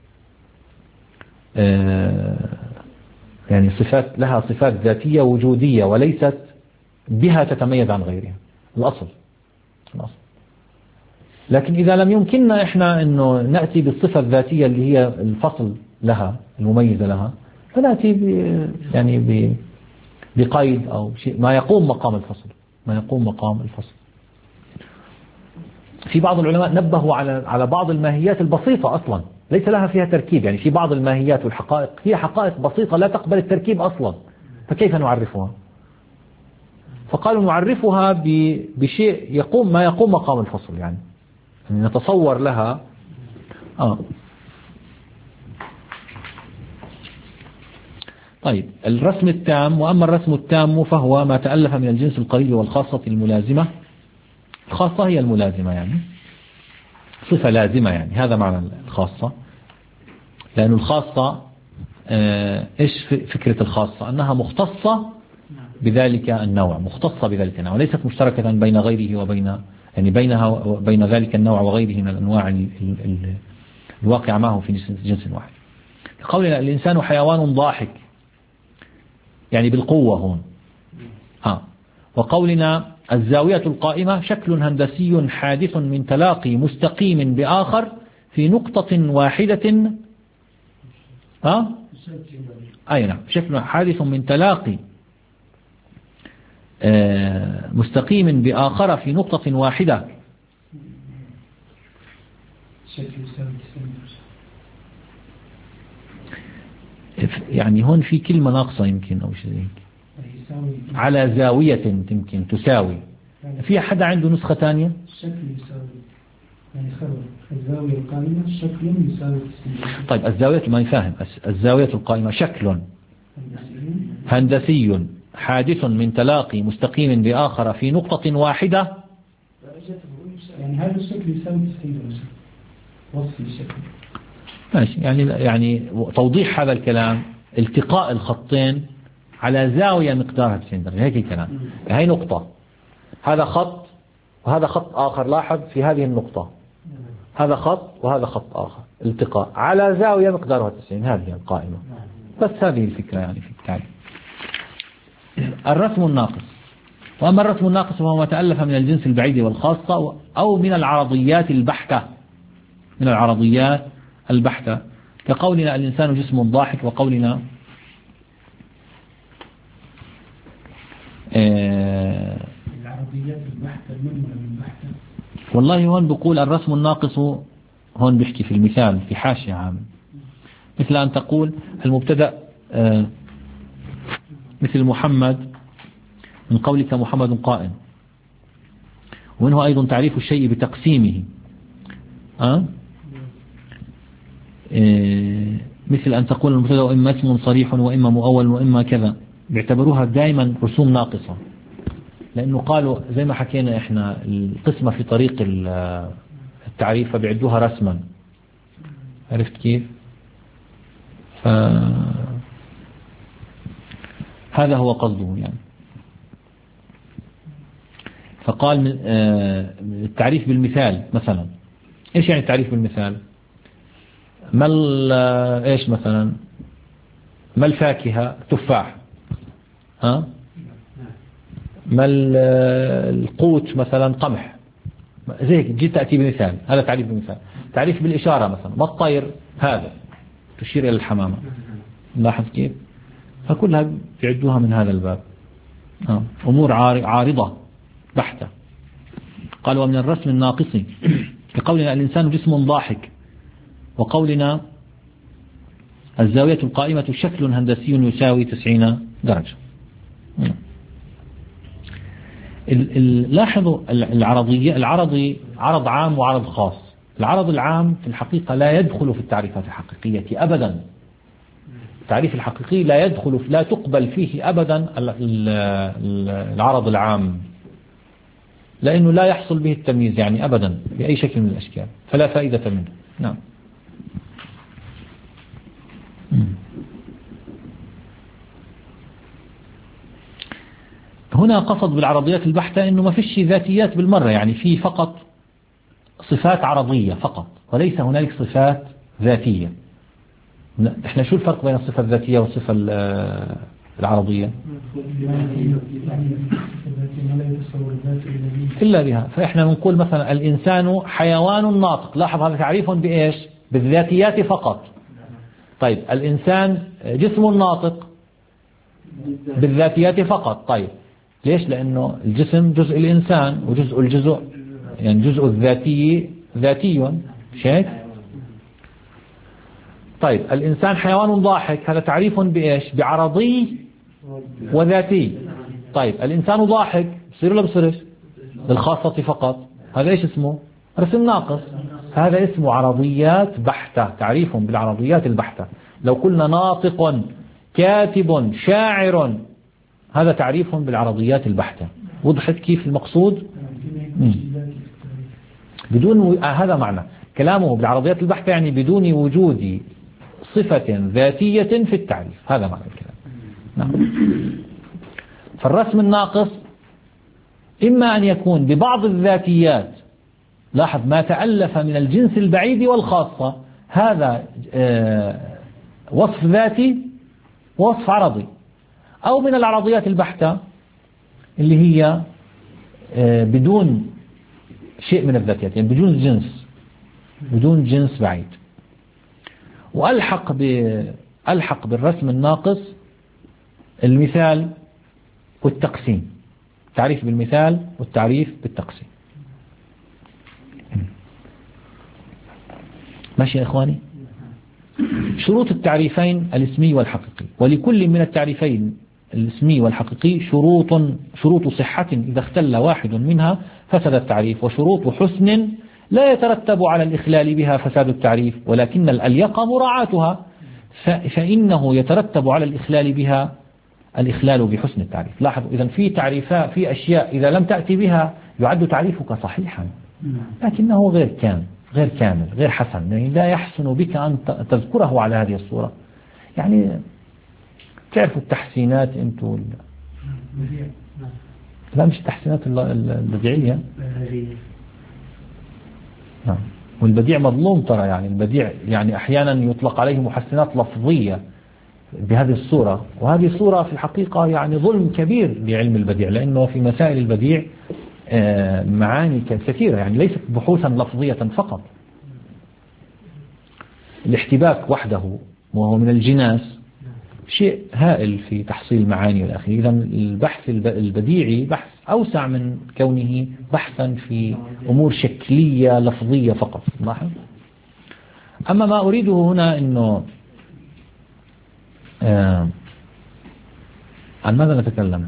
يعني لها صفات ذاتية وجودية وليست بها تتميز عن غيرها. الأصل. لكن إذا لم يمكننا إحنا أنه نأتي بالصفة الذاتية اللي هي الفصل لها المميزة لها، فنأتي يعني بقيد أو شيء ما يقوم مقام الفصل. في بعض العلماء نبهوا على بعض الماهيات البسيطة أصلا ليس لها فيها تركيب، يعني في بعض الماهيات والحقائق هي حقائق بسيطة لا تقبل التركيب أصلا، فكيف نعرفها؟ فقالوا نعرفها بشيء ما يقوم مقام الفصل، يعني نتصور لها طيب الرسم التام. وأما الرسم التام فهو ما تألف من الجنس القريب والخاصة الملازمة. الخاصة هي الملازمة، يعني صفة لازمة، يعني هذا معنى الخاصة. لأن الخاصة إيش فكرة الخاصة؟ أنها مختصة بذلك النوع، ليست مشتركة بين غيره وبين، يعني بينها وبين ذلك النوع وغيره من الأنواع الواقع معه في جنس واحد. قولنا الإنسان حيوان ضاحك، يعني بالقوة هون. وقولنا الزاوية القائمة شكل هندسي حادث من تلاقي مستقيم بآخر في نقطة واحدة. أي نعم، شكل حادث من تلاقي مستقيم بآخر في نقطة واحدة. يعني هون في كلمة ناقصة يمكن أو شيء هيك. على زاوية يمكن تساوي. في حدا عنده نسخة ثانية؟ الشكل يساوي، يعني خبر الزاوية القائمة شكل يساوي. طيب الزاوية ما يفهم، الزاوية القائمة شكل هندسي حادث من تلاقي مستقيم بآخر في نقطة واحدة. يعني هذا الشكل يساوي 90 درجة وصف الشكل. ماشي، يعني توضيح هذا الكلام، التقاء الخطين على زاوية مقدارها 90 درجة، هيك الكلام. هي نقطة، هذا خط وهذا خط آخر، لاحظ في هذه النقطة هذا خط وهذا خط آخر التقاء على زاوية مقدارها 90، هذه القائمة. بس هذه الفكرة يعني في التعريف. الرسم الناقص. وأما الرسم الناقص فهو ما تألف من الجنس البعيد والخاصة أو من العرضيات البحتة، من العرضيات البحتة، كقولنا الإنسان جسم ضاحك، وقولنا العرضيات البحتة المنملة من بحتة. والله هون بقول الرسم الناقص، هون بيحكي في المثال في حاشية عام، مثل أن تقول المبتدأ مثل محمد، من قولك محمد قائم، ومنه أيضا تعريف الشيء بتقسيمه، مثل أن تقول المبتدأ إما اسم صريح وإما مؤول وإما كذا، بيعتبروها دائما رسوم ناقصة، لأنه قالوا زي ما حكينا إحنا القسمة في طريق التعريف فبيعدوها رسما، عرفت كيف؟ هذا هو قصده يعني. فقال التعريف بالمثال مثلا، إيش يعني التعريف بالمثال؟ ما إيش مثلا؟ ما الفاكهة؟ تفاح. ما القوت مثلا؟ قمح. زي هيك جيت تأتي بمثال، هذا تعريف بالمثال. تعريف بالإشارة مثلا، ما الطير؟ هذا، تشير إلى الحمامة. لاحظ كيف؟ فكلها بيعدوها من هذا الباب، أمور عارضة بحتة. قال ومن الرسم الناقص كقولنا الإنسان جسم ضاحك، وقولنا الزاوية القائمة شكل هندسي يساوي 90 درجة. لاحظوا العرضي عرض عام وعرض خاص. العرض العام في الحقيقة لا يدخل في التعريفات الحقيقية أبدا. التعريف الحقيقي لا تقبل فيه أبدا العرض العام، لأنه لا يحصل به التمييز يعني أبدا بأي شكل من الأشكال، فلا فائدة منه. نعم. هنا قصد بالعرضيات البحتة أنه ما فيش ذاتيات بالمرة، يعني في فقط صفات عرضية فقط، وليس هنالك صفات ذاتية. احنا شو الفرق بين الصفة الذاتية والصفة العرضية؟ إلا بها. فإحنا بنقول مثلا الإنسان حيوان ناطق، لاحظ هذا تعريف بإيش؟ بالذاتيات فقط. طيب الإنسان جسم ناطق بالذاتيات فقط. طيب ليش؟ لأنه الجسم جزء الإنسان، وجزء الجزء يعني جزء الذاتي ذاتي، شيء. طيب الإنسان حيوان ضاحك، هذا تعريف بإيش؟ بعرضي وذاتي. طيب الإنسان ضاحك بصير ولا بصيرش؟ للخاصة فقط، هذا إيش اسمه؟ رسم ناقص. هذا اسمه عرضيات بحتة، تعريف بالعرضيات البحتة. لو قلنا ناطق كاتب شاعر، هذا تعريف بالعرضيات البحتة. وضحت كيف المقصود؟ بدون هذا معنى كلامه بالعرضيات البحتة، يعني بدون وجود صفة ذاتية في التعريف، هذا معنى الكلام. نعم. فالرسم الناقص إما أن يكون ببعض الذاتيات، لاحظ ما تألف من الجنس البعيد والخاصة، هذا وصف ذاتي ووصف عرضي، أو من العرضيات البحتة اللي هي بدون شيء من الذاتيات، يعني بدون جنس بعيد. وألحق بالرسم الناقص المثال والتقسيم، تعريف بالمثال والتعريف بالتقسيم. ماشي يا إخواني؟ شروط التعريفين الاسمي والحقيقي، ولكل من التعريفين الاسمي والحقيقي شروط صحة إذا اختل واحد منها فسد التعريف، وشروط حسن لا يترتب على الإخلال بها فساد التعريف، ولكن الأليق مراعاتها، فإنه يترتب على الإخلال بها الإخلال بحسن التعريف. لاحظوا إذن في تعريفات، في أشياء إذا لم تأتي بها يعد تعريفك صحيحا، لكنه غير كامل غير حسن، يعني لا يحسن بك أن تذكره على هذه الصورة. يعني تعرفوا التحسينات أنتوا لا مش التحسينات البديعية. نعم. والبديع مظلوم ترى، يعني البديع يعني أحيانا يطلق عليه محسنات لفظية بهذه الصورة، وهذه الصورة في الحقيقة يعني ظلم كبير لعلم البديع، لأنه في مسائل البديع معاني كثيرة، يعني ليست بحوثا لفظية فقط. الاحتباك وحده وهو من الجناس شيء هائل في تحصيل معاني والأخير. إذن البحث البديعي بحث أوسع من كونه بحثا في أمور شكلية لفظية فقط. لاحظ. أما ما أريده هنا أنه عن ماذا نتكلم؟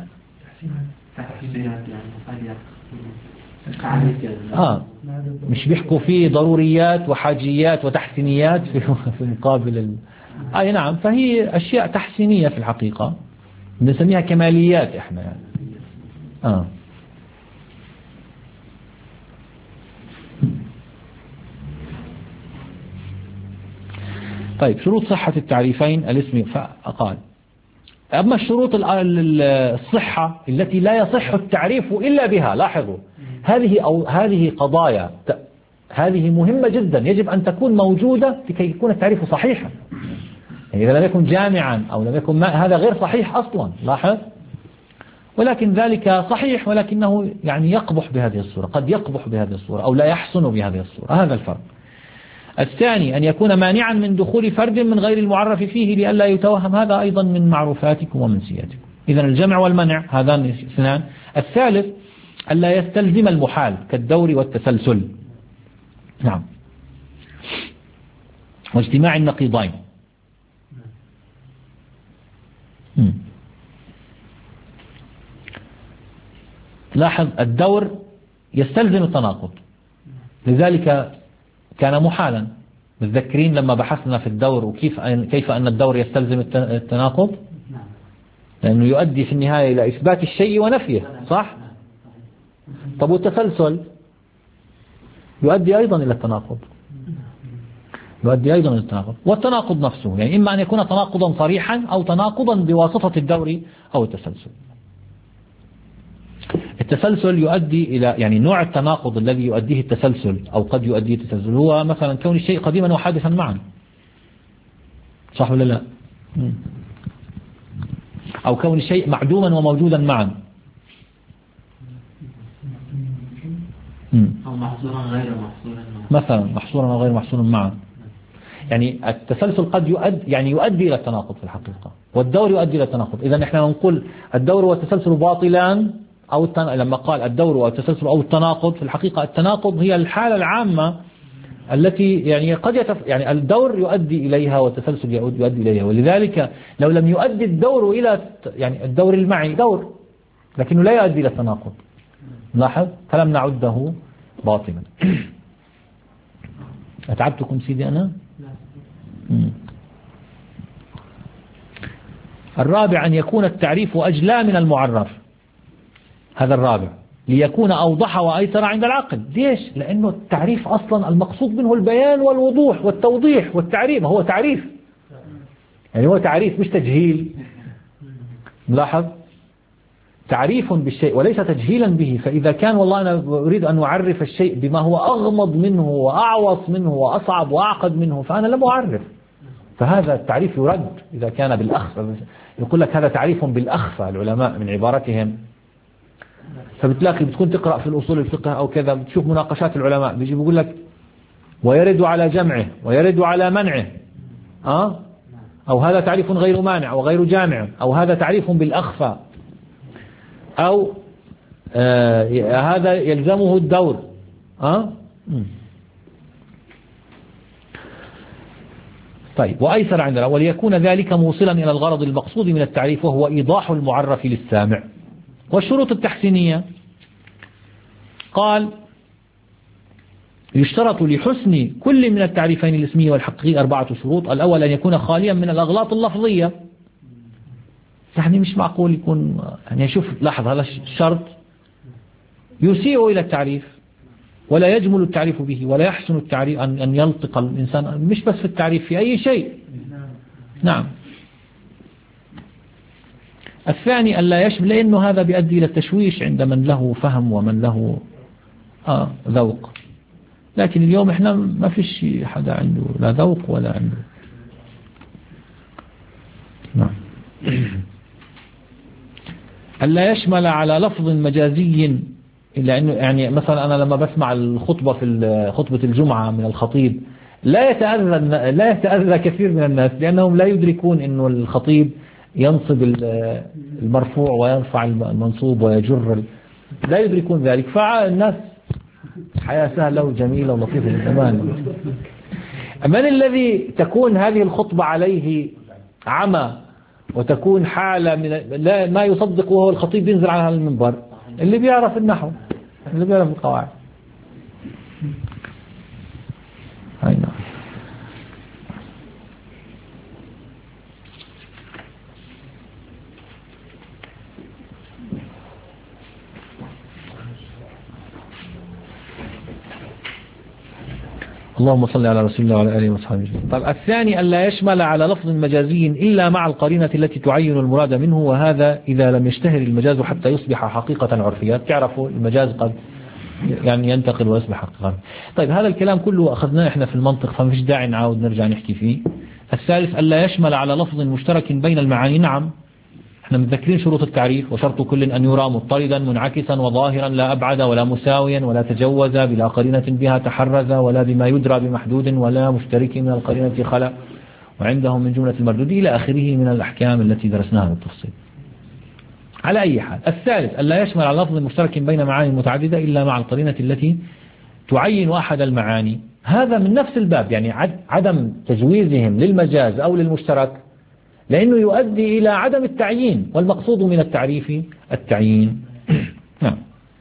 مش بيحكوا فيه ضروريات وحاجيات وتحسينيات في مقابل أي نعم، فهي أشياء تحسينية في الحقيقة نسميها كماليات إحنا يعني. طيب شروط صحة التعريفين الاسمي فقال أما الشروط الصحة التي لا يصح التعريف إلا بها، لاحظوا هذه قضايا هذه مهمة جدا، يجب أن تكون موجودة لكي يكون التعريف صحيحا. يعني إذا لم يكن جامعا أو لم يكن هذا غير صحيح أصلا. لاحظ. ولكن ذلك صحيح ولكنه يعني يقبح بهذه الصورة، قد يقبح بهذه الصورة أو لا يحسن بهذه الصورة، هذا الفرق. الثاني أن يكون مانعا من دخول فرد من غير المعرف فيه لئلا يتوهم، هذا أيضا من معروفاتكم ومن سياتكم. إذن الجمع والمنع هذان اثنان. الثالث ألا يستلزم المحال كالدور والتسلسل. نعم. واجتماع النقيضين. لاحظ الدور يستلزم التناقض، لذلك كان محالا. متذكرين لما بحثنا في الدور وكيف أن الدور يستلزم التناقض، لأنه يؤدي في النهاية إلى إثبات الشيء ونفيه، صح؟ طب والتسلسل يؤدي أيضا إلى التناقض، والتناقض نفسه يعني إما أن يكون تناقضا صريحا أو تناقضا بواسطة الدور أو التسلسل. التسلسل يؤدي إلى يعني نوع التناقض الذي يؤديه التسلسل أو قد يؤديه التسلسل هو مثلا كون الشيء قديما وحادثا معا، صح ولا لا؟ أو كون الشيء معدوما وموجودا معا، أو محصورا غير محصورا مثلا محصورا وغير محصورا معا. يعني التسلسل قد يؤدي إلى التناقض في الحقيقة، والدور يؤدي إلى التناقض. إذا نحن نقول الدور والتسلسل باطلان، أو لما قال الدور والتسلسل أو التناقض، في الحقيقة التناقض هي الحالة العامة التي يعني يعني الدور يؤدي إليها والتسلسل يؤدي إليها. ولذلك لو لم يؤدي الدور إلى يعني الدور المعي دور لكنه لا يؤدي إلى التناقض، لاحظ، فلم نعده باطلا. أتعبتكم سيدي أنا؟ الرابع أن يكون التعريف أجلى من المعرف، هذا الرابع، ليكون أوضح وأيسر عند العقل. ليش؟ لأنه التعريف أصلا المقصود منه البيان والوضوح والتوضيح والتعريف، هو تعريف، يعني هو تعريف مش تجهيل. ملاحظ، تعريف بالشيء وليس تجهيلا به. فإذا كان والله أنا أريد أن أعرف الشيء بما هو أغمض منه وأعوص منه وأصعب وأعقد منه فأنا لم أعرف، فهذا التعريف يرد إذا كان بالأخفى. يقول لك هذا تعريف بالأخفى العلماء من عبارتهم. فبتلاقي بتكون تقرأ في الأصول الفقه أو كذا بتشوف مناقشات العلماء بيجي بيقول لك ويرد على جمعه ويرد على منعه، أو هذا تعريف غير مانع وغير جامع، أو هذا تعريف بالأخفى، أو هذا يلزمه الدور. طيب، وأيسر عندنا وليكون ذلك موصلا إلى الغرض المقصود من التعريف وهو إيضاح المعرف للسامع. والشروط التحسينية قال يشترط لحسن كل من التعريفين الاسمي والحقيقي 4 شروط. الأول أن يكون خاليا من الأغلاط اللفظية، يعني مش معقول يكون يعني شوف لاحظ هذا الشرط يسيء إلى التعريف ولا يجمل التعريف به ولا يحسن التعريف أن يلتق الإنسان مش بس في التعريف في أي شيء. نعم. الثاني ألا يشمل، لأنه هذا بيؤدي إلى التشويش عند من له فهم ومن له ذوق. لكن اليوم احنا ما فيش حدا عنده لا ذوق ولا عنده. نعم. ألا يشمل على لفظ مجازي، إلا أنه يعني مثلا أنا لما بسمع الخطبة في خطبة الجمعة من الخطيب لا يتأذى كثير من الناس، لأنهم لا يدركون أنه الخطيب ينصب المرفوع ويرفع المنصوب ويجر، لا يدركون ذلك. فالناس حياة سهلة وجميلة ولطيفة للزمان. من الذي تكون هذه الخطبة عليه عمى وتكون حالة من لا ما يصدق وهو الخطيب ينزل على هذا المنبر؟ اللي بيعرف النحو، اللي بيعرف القواعد. هاي نعم. اللهم صل على رسول الله وعلى آله وصحبه. طيب الثاني ألا يشمل على لفظ مجازي إلا مع القرينة التي تعين المراد منه، وهذا إذا لم يشتهر المجاز حتى يصبح حقيقة عرفية. تعرفوا المجاز قد يعني ينتقل ويصبح حقيقة. طيب هذا الكلام كله أخذناه إحنا في المنطق، فمفيش داعي نعاود نرجع نحكي فيه. الثالث ألا يشمل على لفظ مشترك بين المعاني. نعم احنا متذكرين شروط التعريف، وشرط كل أن يرى مضطردا منعكسا وظاهرا لا أبعد ولا مساويا ولا تجوز بلا قرينة بها تحرز ولا بما يدرى بمحدود ولا مشترك من القرينة خلق وعندهم من جملة المردود إلى آخره من الأحكام التي درسناها بالتفصيل. على أي حال الثالث ألا يشمل على لفظ مشترك بين معاني متعددة إلا مع القرينة التي تعين أحد المعاني. هذا من نفس الباب، يعني عدم تجويزهم للمجاز أو للمشترك لأنه يؤدي إلى عدم التعيين، والمقصود من التعريف التعيين. نعم.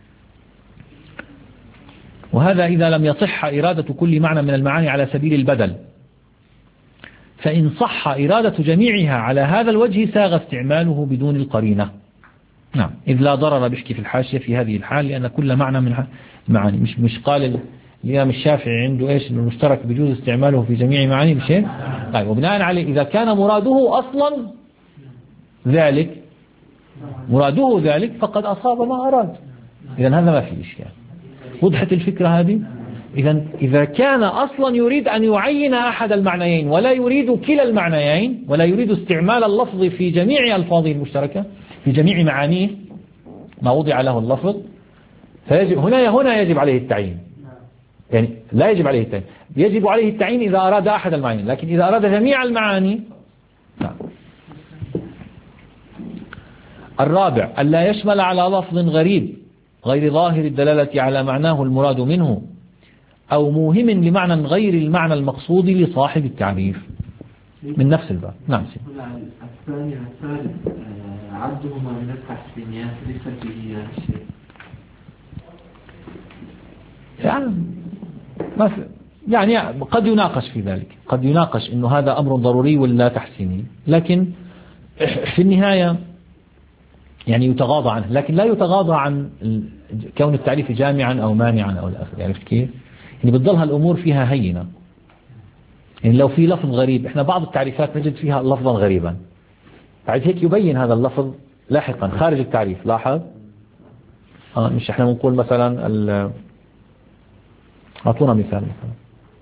وهذا إذا لم يصح إرادة كل معنى من المعاني على سبيل البدل، فإن صح إرادة جميعها على هذا الوجه ساغ استعماله بدون القرينة. نعم. إذ لا ضرر بحكي في الحاشية في هذه الحال، لأن كل معنى من المعاني مش قال الإمام الشافعي عنده إيش إنه المشترك بيجوز استعماله في جميع معاني بشيء. طيب وبناء عليه إذا كان مراده أصلا ذلك فقد أصاب ما أراد. إذا هذا ما في إشكال. وضحت الفكرة هذه؟ إذا كان أصلا يريد أن يعين أحد المعنيين ولا يريد كلا المعنيين ولا يريد استعمال اللفظ في جميع ألفاظه المشتركة في جميع معانيه ما وضع له اللفظ، فيجب هنا يجب عليه التعيين. يعني لا يجب عليه التعيين، يجب عليه التعيين إذا أراد أحد المعاني، لكن إذا أراد جميع المعاني لا. الرابع ألا يشمل على لفظ غريب غير ظاهر الدلالة على معناه المراد منه أو موهم لمعنى غير المعنى المقصود لصاحب التعريف. من نفس الباب. نعم سيدي. الثاني والثالث عدهما من التحسينيات ليس فيه شيء. يعني قد يناقش في ذلك، قد يناقش إنه هذا أمر ضروري ولا تحسيني، لكن في النهاية يعني يتغاضى عنه، لكن لا يتغاضى عن كون التعريف جامعا أو مانعا أو الآخر. عرفت كيف؟ يعني بتضلها الأمور فيها هينة. يعني لو في لفظ غريب، احنا بعض التعريفات نجد فيها لفظا غريبا، بعد هيك يبين هذا اللفظ لاحقا خارج التعريف. لاحظ مش احنا بنقول مثلا أعطونا مثال مثلا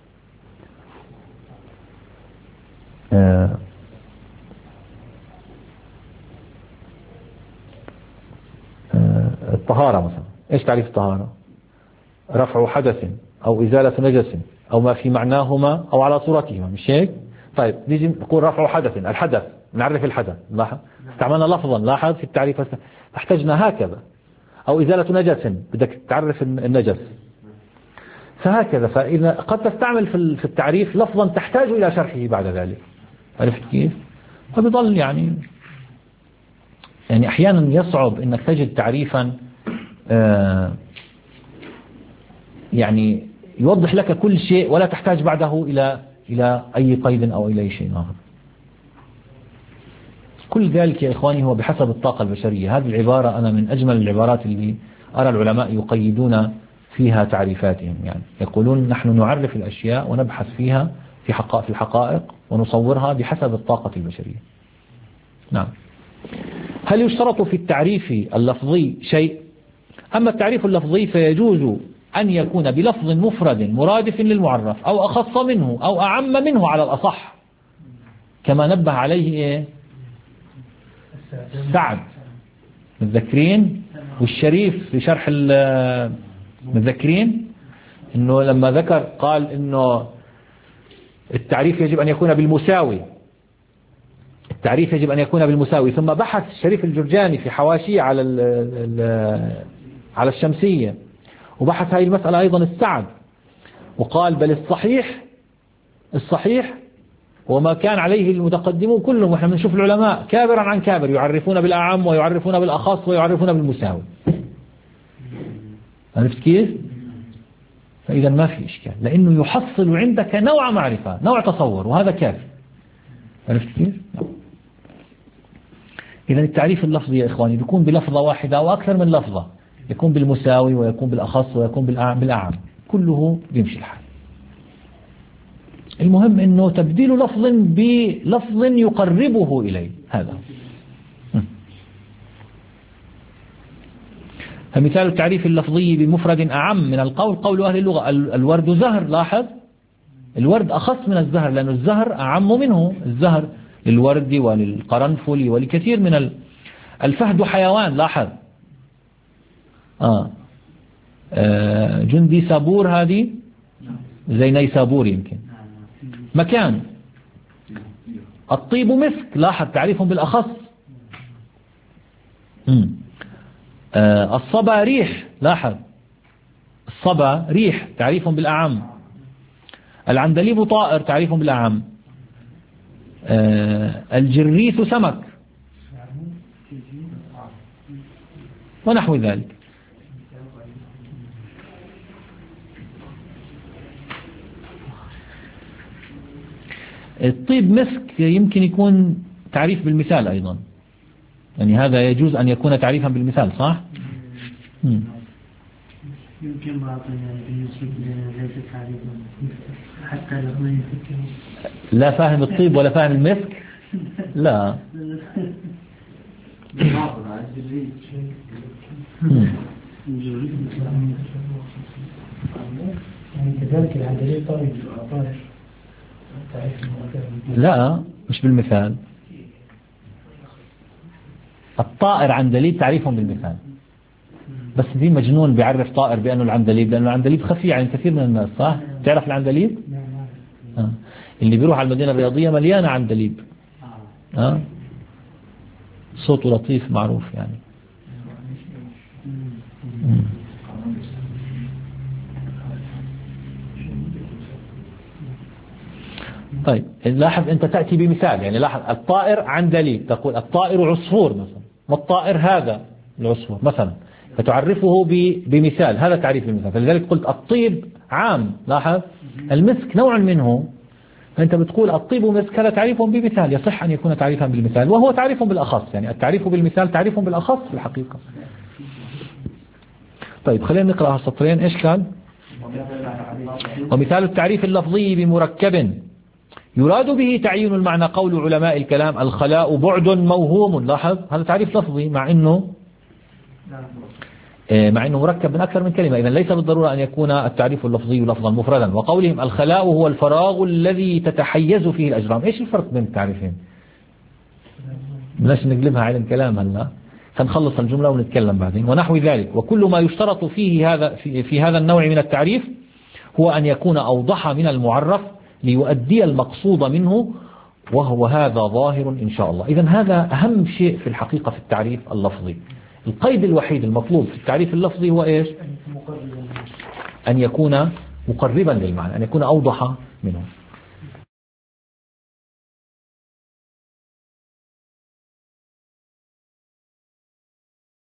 الطهارة مثلا. ايش تعريف الطهارة؟ رفع حدث أو إزالة نجس أو ما في معناهما أو على صورتهما، مش هيك؟ طيب نيجي نقول رفع حدث، الحدث نعرف الحدث، لاحظ استعملنا لفظا، لاحظ في التعريف احتجنا هكذا. أو إزالة نجس بدك تعرف النجس، فهكذا. فإذا قد تستعمل في التعريف لفظا تحتاج إلى شرحه بعد ذلك. عرفت كيف؟ فبيضل يعني أحيانا يصعب إنك تجد تعريفا يعني يوضح لك كل شيء ولا تحتاج بعده إلى أي قيد أو إلى شيء آخر. كل ذلك يا إخواني هو بحسب الطاقة البشرية. هذه العبارة أنا من أجمل العبارات اللي أرى العلماء يقيدون فيها تعريفاتهم. يعني يقولون نحن نعرف الأشياء ونبحث فيها في الحقائق ونصورها بحسب الطاقة البشرية. نعم. هل يشترط في التعريف اللفظي شيء؟ أما التعريف اللفظي فيجوز أن يكون بلفظ مفرد مرادف للمعرف أو أخص منه أو أعم منه على الأصح، كما نبه عليه سعد متذكرين والشريف في شرح متذكرين إنه لما ذكر قال إنه التعريف يجب أن يكون بالمساوي، التعريف يجب أن يكون بالمساوي. ثم بحث الشريف الجرجاني في حواشيه على الشمسية وبحث هذه المسألة أيضا السعد، وقال بل الصحيح وما كان عليه المتقدمون كلهم، وإحنا بنشوف العلماء كابرا عن كابر يعرفون بالأعم ويعرفون بالأخص ويعرفون بالمساوي. عرفت كيف؟ فإذا ما في إشكال، لأنه يحصل عندك نوع معرفة، نوع تصور، وهذا كافي. عرفت كيف؟ إذا التعريف اللفظي يا إخواني بيكون بلفظة واحدة أو أكثر من لفظة، يكون بالمساوي ويكون بالأخص ويكون بالأعم، كله بيمشي الحال. المهم أنه تبديل لفظ بلفظ يقربه إليه، هذا. فمثال التعريف اللفظي بمفرد أعم من القول قول أهل اللغة الورد زهر. لاحظ الورد أخص من الزهر لأن الزهر أعم منه، الزهر للورد وللقرنفل ولكثير من الفهد حيوان. لاحظ جندي سابور هذه زي نيسابور يمكن. مكان الطيب مسك، لاحظ تعريفهم بالأخص. الصبا ريح، لاحظ الصبا ريح تعريفهم بالأعم. العندليب طائر تعريفهم بالأعم. الجريث سمك ونحو ذلك. الطيب مسك يمكن يكون تعريف بالمثال أيضا، يعني هذا يجوز أن يكون تعريفا بالمثال، صح؟ يمكن بعضهم بالنسبة ليس تعريفا حتى لو لا فاهم الطيب ولا فاهم المسك. لا كذلك العندليب طائر. لا مش بالمثال، الطائر عندليب تعريفهم بالمثال، بس في مجنون بيعرف طائر بأنه العندليب، لأنه العندليب خفي عن كثير من الناس، صح؟ تعرف العندليب؟ اللي بيروح على المدينة الرياضية مليانة عندليب. صوته لطيف معروف يعني. طيب لاحظ أنت تأتي بمثال، يعني لاحظ الطائر عندليب، تقول الطائر عصفور مثلا، والطائر هذا العصفور مثلا، فتعرفه بمثال، هذا تعريف المثال. فلذلك قلت الطيب عام، لاحظ المسك نوع منه، فأنت بتقول الطيب ومسك، هذا تعريف بمثال، يصح أن يكون تعريفا بالمثال، وهو تعريف بالأخص، يعني التعريف بالمثال تعريف بالأخص في الحقيقة. طيب خلينا نقرأ السطرين. إيش كان؟ ومثال التعريف اللفظي بمركب يراد به تعيين المعنى قول علماء الكلام الخلاء بعد موهوم. لاحظ هذا تعريف لفظي مع أنه مركب من أكثر من كلمة، إذن ليس بالضرورة أن يكون التعريف اللفظي لفظا مفردا. وقولهم الخلاء هو الفراغ الذي تتحيز فيه الأجرام. إيش الفرق بين التعريفين؟ بلاش نقلبها علم كلام هلا، فنخلص الجملة ونتكلم بعدين. ونحو ذلك. وكل ما يشترط فيه في هذا النوع من التعريف هو أن يكون أوضح من المعرف ليؤدي المقصود منه، وهو هذا ظاهر إن شاء الله. إذن هذا أهم شيء في الحقيقة في التعريف اللفظي. القيد الوحيد المطلوب في التعريف اللفظي هو إيش؟ أن يكون مقربا للمعنى، أن يكون أوضح منه.